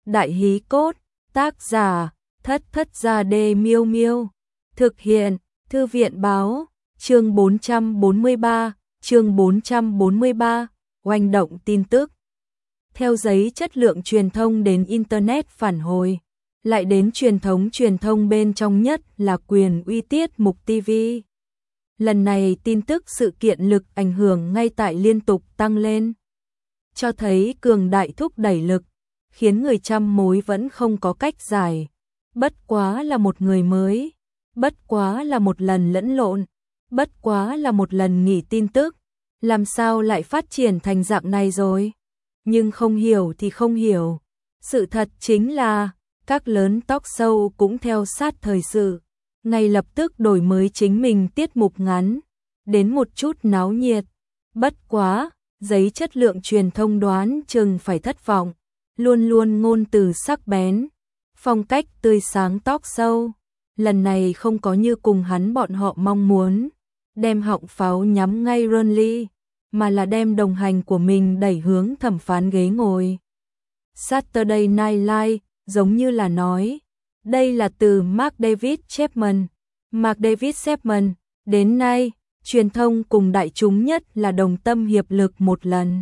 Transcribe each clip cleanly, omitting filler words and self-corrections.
Đại hí cốt, tác giả, Thất Thất Gia Đê Miêu Miêu. Thực hiện, Thư viện báo, chương 443, oanh động tin tức. Theo giấy chất lượng truyền thông đến Internet phản hồi, lại đến truyền thông bên trong nhất là quyền uy tiết mục TV. Lần này tin tức sự kiện lực ảnh hưởng ngay tại liên tục tăng lên, cho thấy cường đại thúc đẩy lực, khiến người trăm mối vẫn không có cách giải. Bất quá là một người mới, bất quá là một lần lẫn lộn, bất quá là một lần nghỉ tin tức, làm sao lại phát triển thành dạng này rồi? Nhưng không hiểu thì không hiểu. Sự thật chính là, các lớn talk show cũng theo sát thời sự, ngay lập tức đổi mới chính mình tiết mục ngắn, đến một chút náo nhiệt. Bất quá, giấy chất lượng truyền thông đoán chừng phải thất vọng, luôn luôn ngôn từ sắc bén, phong cách tươi sáng talk show, lần này không có như cùng hắn bọn họ mong muốn, đem họng pháo nhắm ngay Ronly, mà là đem đồng hành của mình đẩy hướng thẩm phán ghế ngồi. Saturday Night Live, giống như là nói, đây là từ Mark David Chapman. Mark David Chapman, đến nay, truyền thông cùng đại chúng nhất là đồng tâm hiệp lực một lần.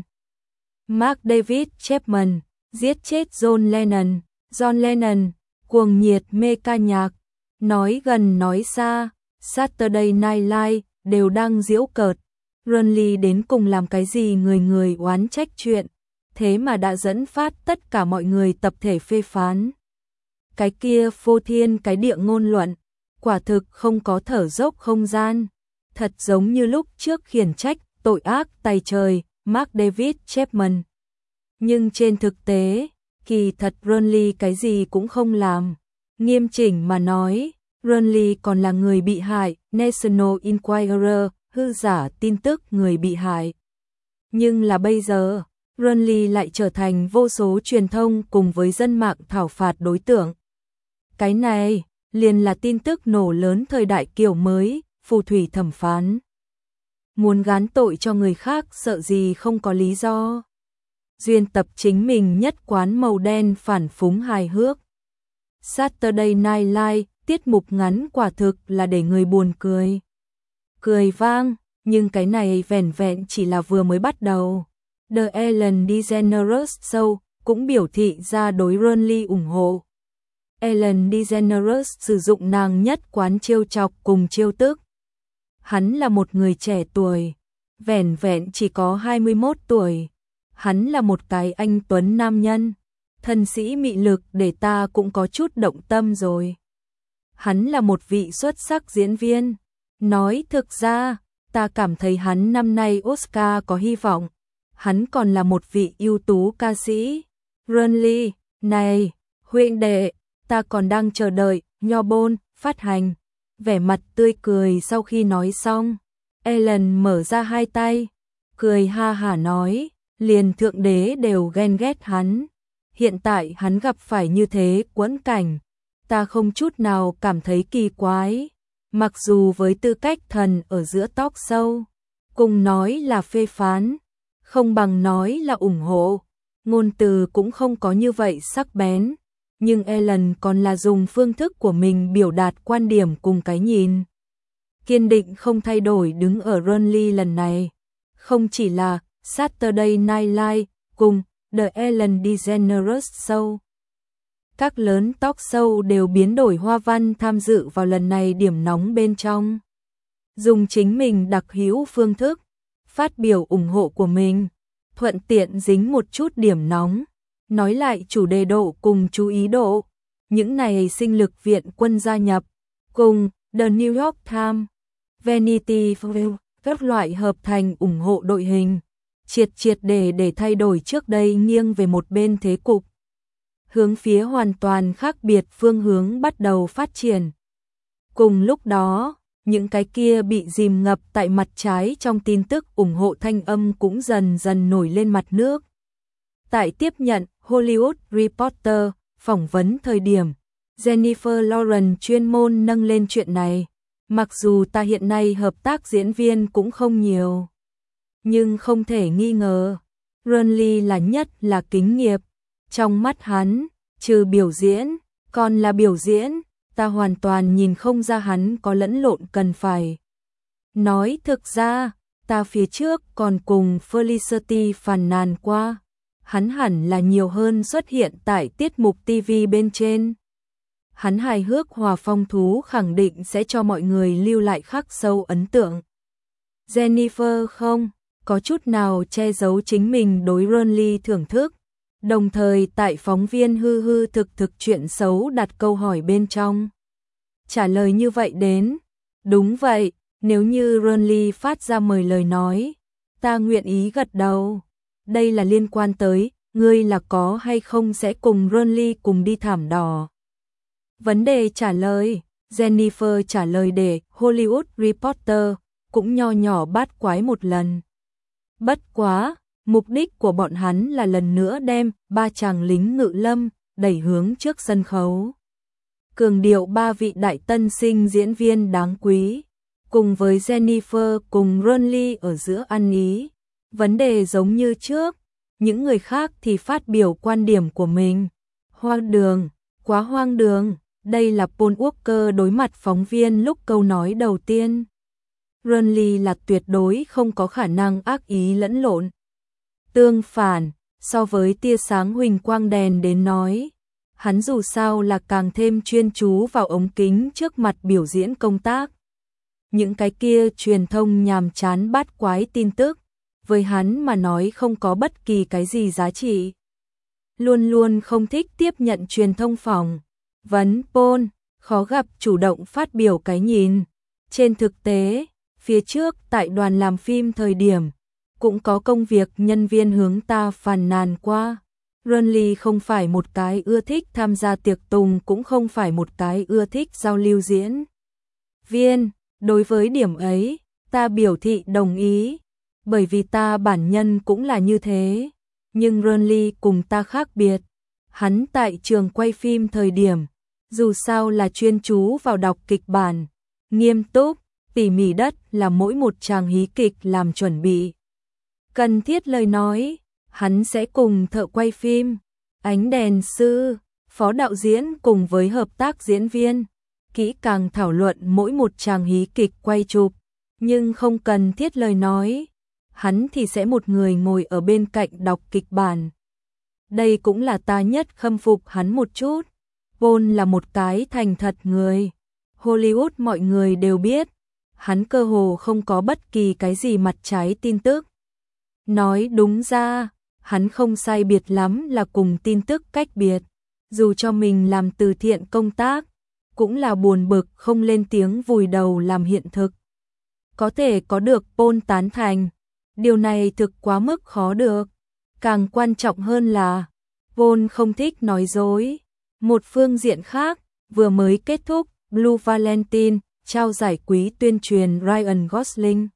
Mark David Chapman, giết chết John Lennon. John Lennon, cuồng nhiệt mê ca nhạc, nói gần nói xa, Saturday Night Live đều đang giễu cợt. Ronly đến cùng làm cái gì người người oán trách chuyện, thế mà đã dẫn phát tất cả mọi người tập thể phê phán. Cái kia phô thiên cái địa ngôn luận, quả thực không có thở dốc không gian, thật giống như lúc trước khiển trách tội ác tày trời Mark David Chapman. Nhưng trên thực tế, kỳ thật Ronly cái gì cũng không làm. Nghiêm chỉnh mà nói, Ronly còn là người bị hại, National Enquirer, hư giả tin tức người bị hại. Nhưng là bây giờ, Ronly lại trở thành vô số truyền thông cùng với dân mạng thảo phạt đối tượng. Cái này, liền là tin tức nổ lớn thời đại kiểu mới, phù thủy thẩm phán. Muốn gán tội cho người khác sợ gì không có lý do. Duyên tập chính mình nhất quán màu đen phản phúng hài hước. Saturday Night Live, tiết mục ngắn quả thực là để người buồn cười. Cười vang, nhưng cái này vẻn vẹn chỉ là vừa mới bắt đầu. The Ellen DeGeneres Show cũng biểu thị ra đối Ronly ủng hộ. Ellen DeGeneres sử dụng nàng nhất quán trêu chọc cùng trêu tức. Hắn là một người trẻ tuổi, vẻn vẹn chỉ có 21 tuổi. Hắn là một cái anh tuấn nam nhân, thân sĩ mị lực để ta cũng có chút động tâm rồi. Hắn là một vị xuất sắc diễn viên. Nói thực ra, ta cảm thấy hắn năm nay Oscar có hy vọng. Hắn còn là một vị ưu tú ca sĩ. Ronly, này, huynh đệ, ta còn đang chờ đợi Nho Bôn phát hành. Vẻ mặt tươi cười sau khi nói xong, Ellen mở ra hai tay, cười ha hả nói, liền thượng đế đều ghen ghét hắn. Hiện tại hắn gặp phải như thế quẫn cảnh, ta không chút nào cảm thấy kỳ quái. Mặc dù với tư cách thần ở giữa talk show, cùng nói là phê phán, không bằng nói là ủng hộ, ngôn từ cũng không có như vậy sắc bén, nhưng Ellen còn là dùng phương thức của mình biểu đạt quan điểm cùng cái nhìn. Kiên định không thay đổi đứng ở Ronly lần này, không chỉ là Saturday Night Live cùng The Ellen DeGeneres Show. Các lớn talk show đều biến đổi hoa văn tham dự vào lần này điểm nóng bên trong. Dùng chính mình đặc hữu phương thức, phát biểu ủng hộ của mình, thuận tiện dính một chút điểm nóng, nói lại chủ đề độ cùng chú ý độ. Những này sinh lực viện quân gia nhập, cùng The New York Times, Vanity Fair, các loại hợp thành ủng hộ đội hình, triệt để thay đổi trước đây nghiêng về một bên thế cục. Hướng phía hoàn toàn khác biệt phương hướng bắt đầu phát triển. Cùng lúc đó, những cái kia bị dìm ngập tại mặt trái trong tin tức ủng hộ thanh âm cũng dần dần nổi lên mặt nước. Tại tiếp nhận Hollywood Reporter phỏng vấn thời điểm, Jennifer Lawrence chuyên môn nâng lên chuyện này. Mặc dù ta hiện nay hợp tác diễn viên cũng không nhiều, nhưng không thể nghi ngờ, Ronly là nhất là kính nghiệp. Trong mắt hắn, Trừ biểu diễn, còn là biểu diễn, ta hoàn toàn nhìn không ra hắn có lẫn lộn cần phải. Nói thực ra, ta phía trước còn cùng Felicity phàn nàn qua, hắn hẳn là nhiều hơn xuất hiện tại tiết mục TV bên trên. Hắn hài hước hòa phong thú khẳng định sẽ cho mọi người lưu lại khắc sâu ấn tượng. Jennifer không có chút nào che giấu chính mình đối Ronly thưởng thức, đồng thời tại phóng viên hư hư thực chuyện xấu đặt câu hỏi bên trong. Trả lời như vậy đến, đúng vậy, nếu như Ronly phát ra mời lời nói, ta nguyện ý gật đầu. Đây là liên quan tới, ngươi là có hay không sẽ cùng Ronly cùng đi thảm đỏ. Vấn đề trả lời, Jennifer trả lời để Hollywood Reporter cũng nho nhỏ bát quái một lần. Bất quá, mục đích của bọn hắn là lần nữa đem ba chàng lính ngự lâm đẩy hướng trước sân khấu. Cường điệu ba vị đại tân sinh diễn viên đáng quý, cùng với Jennifer cùng Ronly ở giữa ăn ý. Vấn đề giống như trước, những người khác thì phát biểu quan điểm của mình. Hoang đường, quá hoang đường, đây là Paul Walker đối mặt phóng viên lúc câu nói đầu tiên. Ronly là tuyệt đối không có khả năng ác ý lẫn lộn. Tương phản, so với tia sáng huỳnh quang đèn đến nói, hắn dù sao là càng thêm chuyên chú vào ống kính trước mặt biểu diễn công tác. Những cái kia truyền thông nhàm chán bát quái tin tức, với hắn mà nói không có bất kỳ cái gì giá trị. Luôn luôn không thích tiếp nhận truyền thông phỏng vấn Paul, khó gặp chủ động phát biểu cái nhìn. Trên thực tế, phía trước tại đoàn làm phim thời điểm, cũng có công việc nhân viên hướng ta phàn nàn qua. Ronly không phải một cái ưa thích tham gia tiệc tùng, cũng không phải một cái ưa thích giao lưu diễn viên. Đối với điểm ấy, ta biểu thị đồng ý, bởi vì ta bản nhân cũng là như thế. Nhưng Ronly cùng ta khác biệt. Hắn tại trường quay phim thời điểm, dù sao là chuyên chú vào đọc kịch bản, nghiêm túc, tỉ mỉ đất là mỗi một tràng hí kịch làm chuẩn bị. Cần thiết lời nói, hắn sẽ cùng thợ quay phim, ánh đèn sư, phó đạo diễn cùng với hợp tác diễn viên, kỹ càng thảo luận mỗi một tràng hí kịch quay chụp, nhưng không cần thiết lời nói, hắn thì sẽ một người ngồi ở bên cạnh đọc kịch bản. Đây cũng là ta nhất khâm phục hắn một chút. Paul là một cái thành thật người. Hollywood mọi người đều biết, hắn cơ hồ không có bất kỳ cái gì mặt trái tin tức. Nói đúng ra, hắn không sai biệt lắm là cùng tin tức cách biệt. Dù cho mình làm từ thiện công tác, cũng là buồn bực không lên tiếng vùi đầu làm hiện thực. Có thể có được Paul tán thành, điều này thực quá mức khó được. Càng quan trọng hơn là, Paul không thích nói dối. Một phương diện khác, vừa mới kết thúc Blue Valentine, trao giải quý tuyên truyền Ryan Gosling.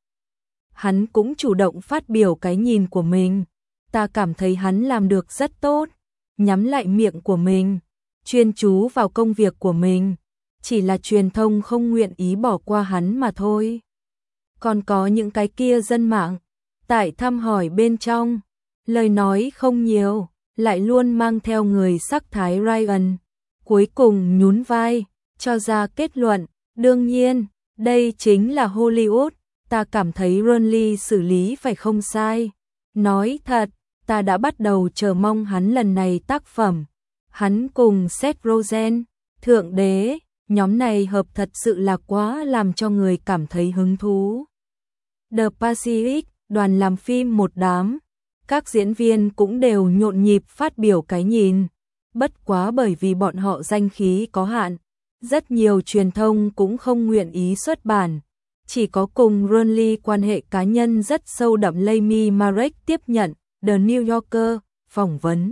Hắn cũng chủ động phát biểu cái nhìn của mình. Ta cảm thấy hắn làm được rất tốt, nhắm lại miệng của mình, chuyên chú vào công việc của mình. Chỉ là truyền thông không nguyện ý bỏ qua hắn mà thôi. Còn có những cái kia dân mạng, tại thăm hỏi bên trong, lời nói không nhiều, lại luôn mang theo người sắc thái Ryan. Cuối cùng nhún vai, cho ra kết luận, đương nhiên, đây chính là Hollywood, ta cảm thấy Ronly xử lý phải không sai. Nói thật, ta đã bắt đầu chờ mong hắn lần này tác phẩm. Hắn cùng Seth Rogen, Thượng Đế, nhóm này hợp thật sự là quá làm cho người cảm thấy hứng thú. The Pacific, đoàn làm phim một đám, các diễn viên cũng đều nhộn nhịp phát biểu cái nhìn. Bất quá bởi vì bọn họ danh khí có hạn, rất nhiều truyền thông cũng không nguyện ý xuất bản. Chỉ có cùng Ronly quan hệ cá nhân rất sâu đậm Amy Marek tiếp nhận The New Yorker phỏng vấn.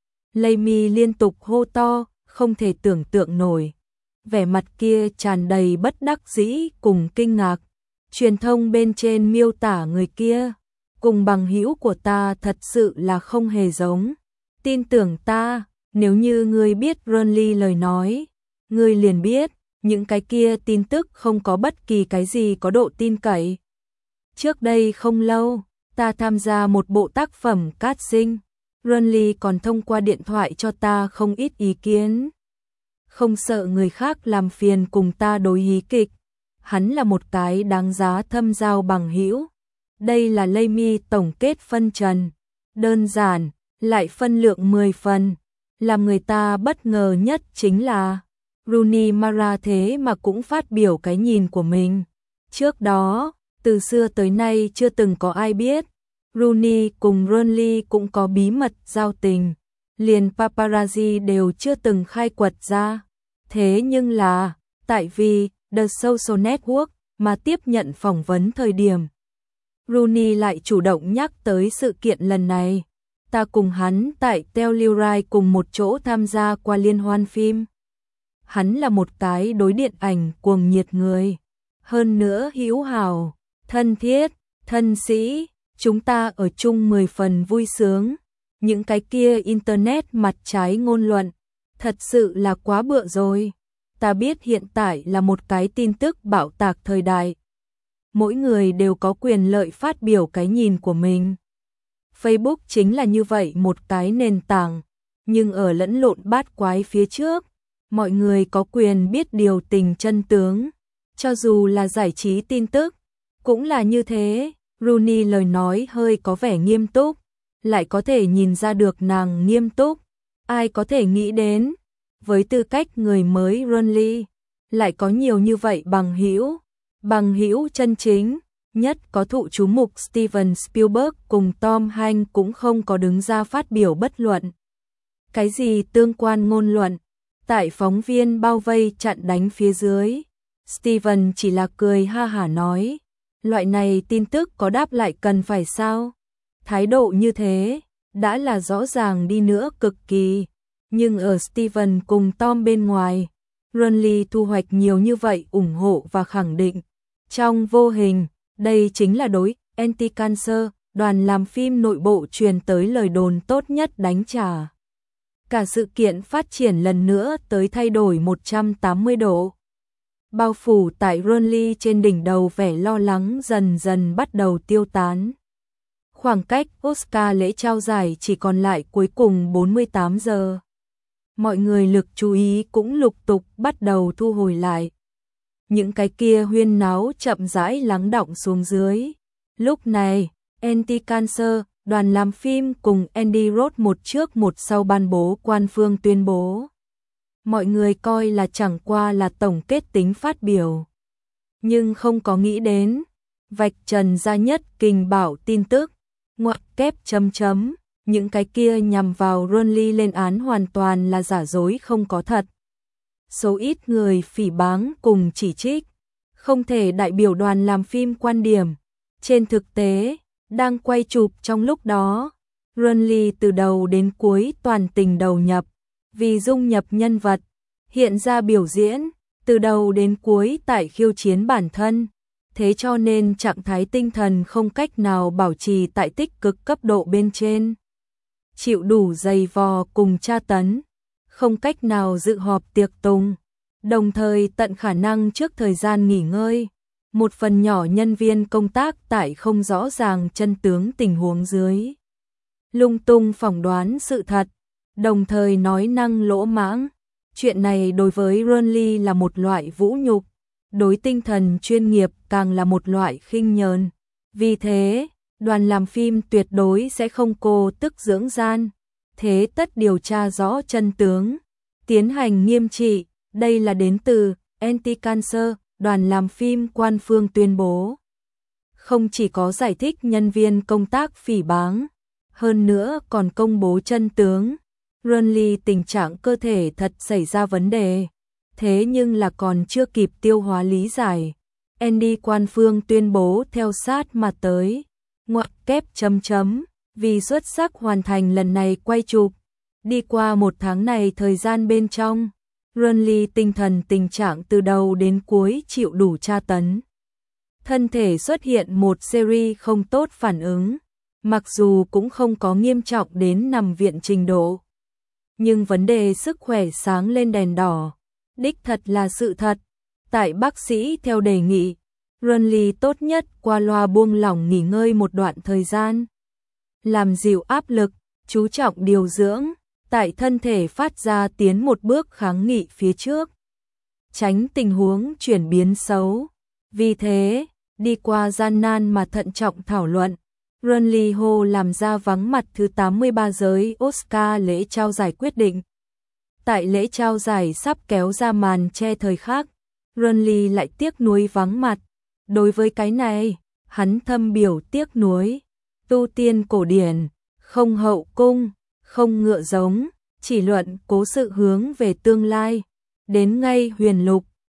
Amy liên tục hô to, không thể tưởng tượng nổi. Vẻ mặt kia tràn đầy bất đắc dĩ cùng kinh ngạc. Truyền thông bên trên miêu tả người kia, cùng bằng hữu của ta thật sự là không hề giống. Tin tưởng ta, nếu như ngươi biết Ronly lời nói, ngươi liền biết, những cái kia tin tức không có bất kỳ cái gì có độ tin cậy. Trước đây không lâu, ta tham gia một bộ tác phẩm casting, Ronly còn thông qua điện thoại cho ta không ít ý kiến. Không sợ người khác làm phiền cùng ta đối hí kịch. Hắn là một cái đáng giá thâm giao bằng hữu. Đây là Laymi tổng kết phân trần. Đơn giản, lại phân lượng 10 phần. Làm người ta bất ngờ nhất chính là Rooney Mara thế mà cũng phát biểu cái nhìn của mình. Trước đó, từ xưa tới nay chưa từng có ai biết. Rooney cùng Ronly cũng có bí mật giao tình. Liền paparazzi đều chưa từng khai quật ra. Thế nhưng là, tại vì The Social Network mà tiếp nhận phỏng vấn thời điểm, Rooney lại chủ động nhắc tới sự kiện lần này. Ta cùng hắn tại Telluride cùng một chỗ tham gia qua liên hoan phim. Hắn là một cái đối điện ảnh cuồng nhiệt người. Hơn nữa hữu hảo, thân thiết, thân sĩ, chúng ta ở chung 10 phần vui sướng. Những cái kia internet mặt trái ngôn luận, thật sự là quá bựa rồi. Ta biết hiện tại là một cái tin tức bạo tạc thời đại. Mỗi người đều có quyền lợi phát biểu cái nhìn của mình. Facebook chính là như vậy một cái nền tảng, nhưng ở lẫn lộn bát quái phía trước, mọi người có quyền biết điều tình chân tướng, cho dù là giải trí tin tức, cũng là như thế. Rooney lời nói hơi có vẻ nghiêm túc, lại có thể nhìn ra được nàng nghiêm túc. Ai có thể nghĩ đến, với tư cách người mới Ronly, lại có nhiều như vậy bằng hữu chân chính. Nhất có thụ chú mục Steven Spielberg cùng Tom Hanks cũng không có đứng ra phát biểu bất luận. Cái gì tương quan ngôn luận, tại phóng viên bao vây chặn đánh phía dưới, Steven chỉ là cười ha hả nói, loại này tin tức có đáp lại cần phải sao? Thái độ như thế, đã là rõ ràng đi nữa cực kỳ, nhưng ở Steven cùng Tom bên ngoài, Ronly thu hoạch nhiều như vậy ủng hộ và khẳng định. Trong vô hình, đây chính là đối anti-cancer, đoàn làm phim nội bộ truyền tới lời đồn tốt nhất đánh trả. Cả sự kiện phát triển lần nữa tới thay đổi 180 độ. Bao phủ tại Ronly trên đỉnh đầu vẻ lo lắng dần dần bắt đầu tiêu tán. Khoảng cách Oscar lễ trao giải chỉ còn lại cuối cùng 48 giờ. Mọi người lực chú ý cũng lục tục bắt đầu thu hồi lại. Những cái kia huyên náo chậm rãi lắng đọng xuống dưới. Lúc này, Anti-Cancer, đoàn làm phim cùng Andy Roth một trước một sau ban bố quan phương tuyên bố. Mọi người coi là chẳng qua là tổng kết tính phát biểu. Nhưng không có nghĩ đến, vạch trần ra nhất kình bảo tin tức, ngoặc kép chấm chấm, những cái kia nhằm vào Ronly lên án hoàn toàn là giả dối không có thật. Số ít người phỉ báng cùng chỉ trích, không thể đại biểu đoàn làm phim quan điểm. Trên thực tế, đang quay chụp trong lúc đó, Ronly từ đầu đến cuối toàn tình đầu nhập, vì dung nhập nhân vật, hiện ra biểu diễn, từ đầu đến cuối tại khiêu chiến bản thân. Thế cho nên trạng thái tinh thần không cách nào bảo trì tại tích cực cấp độ bên trên. Chịu đủ dày vò cùng tra tấn, không cách nào dự họp tiệc tùng, đồng thời tận khả năng trước thời gian nghỉ ngơi. Một phần nhỏ nhân viên công tác tại không rõ ràng chân tướng tình huống dưới, lung tung phỏng đoán sự thật, đồng thời nói năng lỗ mãng. Chuyện này đối với Ronly là một loại vũ nhục, đối tinh thần chuyên nghiệp càng là một loại khinh nhờn. Vì thế, đoàn làm phim tuyệt đối sẽ không cô tức dưỡng gian, thế tất điều tra rõ chân tướng, tiến hành nghiêm trị. Đây là đến từ Anti-Cancer, đoàn làm phim quan phương tuyên bố. Không chỉ có giải thích nhân viên công tác phỉ báng, hơn nữa còn công bố chân tướng. Ronly tình trạng cơ thể thật xảy ra vấn đề, thế nhưng là còn chưa kịp tiêu hóa lý giải. Andy quan phương tuyên bố theo sát mà tới, ngoặc kép chấm chấm, vì xuất sắc hoàn thành lần này quay chụp. Đi qua một tháng này thời gian bên trong, Ronly tinh thần tình trạng từ đầu đến cuối chịu đủ tra tấn. Thân thể xuất hiện một series không tốt phản ứng, mặc dù cũng không có nghiêm trọng đến nằm viện trình độ. Nhưng vấn đề sức khỏe sáng lên đèn đỏ, đích thật là sự thật. Tại bác sĩ theo đề nghị, Ronly tốt nhất qua loa buông lỏng nghỉ ngơi một đoạn thời gian, làm dịu áp lực, chú trọng điều dưỡng, tại thân thể phát ra tiến một bước kháng nghị phía trước, tránh tình huống chuyển biến xấu. Vì thế, đi qua gian nan mà thận trọng thảo luận, Run Lee Ho làm ra vắng mặt thứ 83 giới Oscar lễ trao giải quyết định. Tại lễ trao giải sắp kéo ra màn che thời khắc, Run Lee lại tiếc nuối vắng mặt. Đối với cái này, hắn thâm biểu tiếc nuối. Tu tiên cổ điển, không hậu cung, không ngựa giống, chỉ luận cố sự hướng về tương lai. Đến ngay huyền lục,